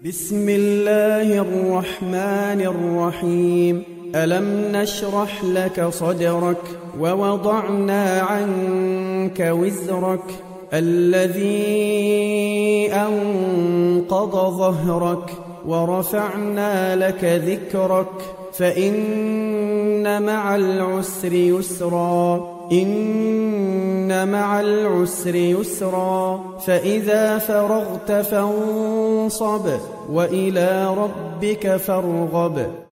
بسم الله الرحمن الرحيم. ألم نشرح لك صدرك ووضعنا عنك وزرك الذي أنقض ظهرك ورفعنا لك ذكرك فإن مع العسر يسرا إن مع العسر يسرا فإذا فرغت فانصب وإلى ربك فارغب.